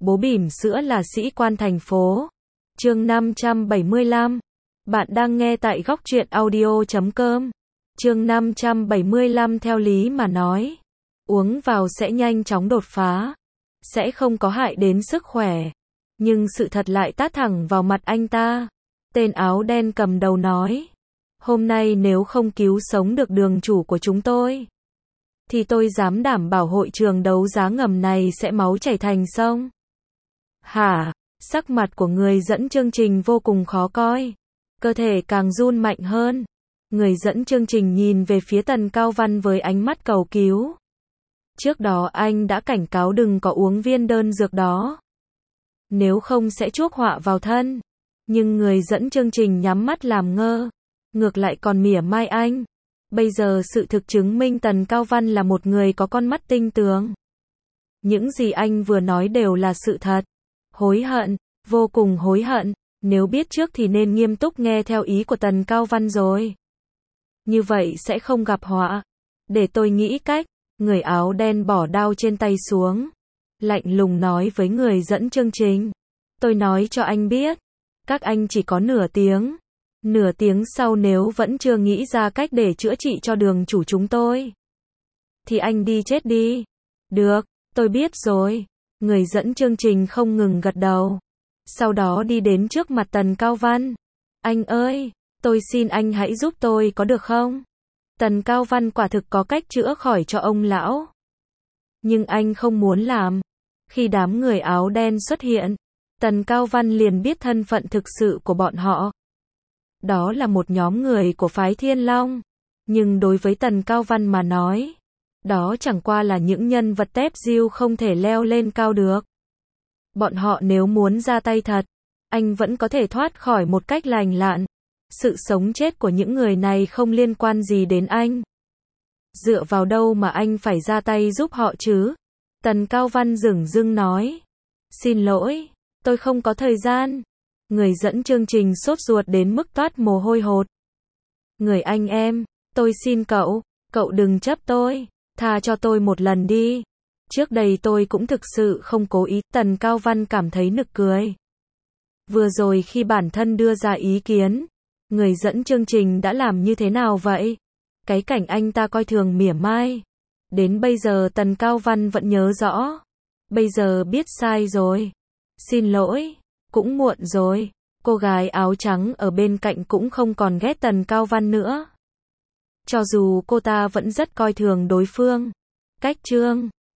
Bố bỉm sữa là sĩ quan thành phố. Chương 575. Bạn đang nghe tại góc truyện audio.com. Chương 575. Theo lý mà nói, uống vào sẽ nhanh chóng đột phá, sẽ không có hại đến sức khỏe. Nhưng sự thật lại tát thẳng vào mặt anh ta. Tên áo đen cầm đầu nói, hôm nay nếu không cứu sống được đường chủ của chúng tôi, thì tôi dám đảm bảo hội trường đấu giá ngầm này sẽ máu chảy thành sông. Hả? Sắc mặt của người dẫn chương trình vô cùng khó coi, cơ thể càng run mạnh hơn. Người dẫn chương trình nhìn về phía Tần Cao Văn với ánh mắt cầu cứu. Trước đó anh đã cảnh cáo đừng có uống viên đơn dược đó, nếu không sẽ chuốc họa vào thân. Nhưng người dẫn chương trình nhắm mắt làm ngơ, ngược lại còn mỉa mai anh. Bây giờ sự thực chứng minh Tần Cao Văn là một người có con mắt tinh tường. Những gì anh vừa nói đều là sự thật. Hối hận, vô cùng hối hận. Nếu biết trước thì nên nghiêm túc nghe theo ý của Tần Cao Văn rồi. Như vậy sẽ không gặp họa. Để tôi nghĩ cách. Người áo đen bỏ đao trên tay xuống, lạnh lùng nói với người dẫn chương trình. Tôi nói cho anh biết, các anh chỉ có nửa tiếng. Nửa tiếng sau nếu vẫn chưa nghĩ ra cách để chữa trị cho đường chủ chúng tôi, thì anh đi chết đi. Được, tôi biết rồi. Người dẫn chương trình không ngừng gật đầu. Sau đó đi đến trước mặt Tần Cao Văn. Anh ơi, tôi xin anh hãy giúp tôi có được không? Tần Cao Văn quả thực có cách chữa khỏi cho ông lão, nhưng anh không muốn làm. Khi đám người áo đen xuất hiện, Tần Cao Văn liền biết thân phận thực sự của bọn họ. Đó là một nhóm người của phái Thiên Long. Nhưng đối với Tần Cao Văn mà nói, đó chẳng qua là những nhân vật tép diêu không thể leo lên cao được. Bọn họ nếu muốn ra tay thật, anh vẫn có thể thoát khỏi một cách lành lặn. Sự sống chết của những người này không liên quan gì đến anh. Dựa vào đâu mà anh phải ra tay giúp họ chứ? Tần Cao Văn dửng dưng nói. Xin lỗi, tôi không có thời gian. Người dẫn chương trình sốt ruột đến mức toát mồ hôi hột. Người anh em, tôi xin cậu đừng chấp tôi, tha cho tôi một lần đi. Trước đây tôi cũng thực sự không cố ý. Tần Cao Văn cảm thấy nực cười. Vừa rồi khi bản thân đưa ra ý kiến, người dẫn chương trình đã làm như thế nào vậy? Cái cảnh anh ta coi thường mỉa mai, đến bây giờ Tần Cao Văn vẫn nhớ rõ. Bây giờ biết sai rồi. Xin lỗi, cũng muộn rồi. Cô gái áo trắng ở bên cạnh cũng không còn ghét Tần Cao Văn nữa. Cho dù cô ta vẫn rất coi thường đối phương. Cách chương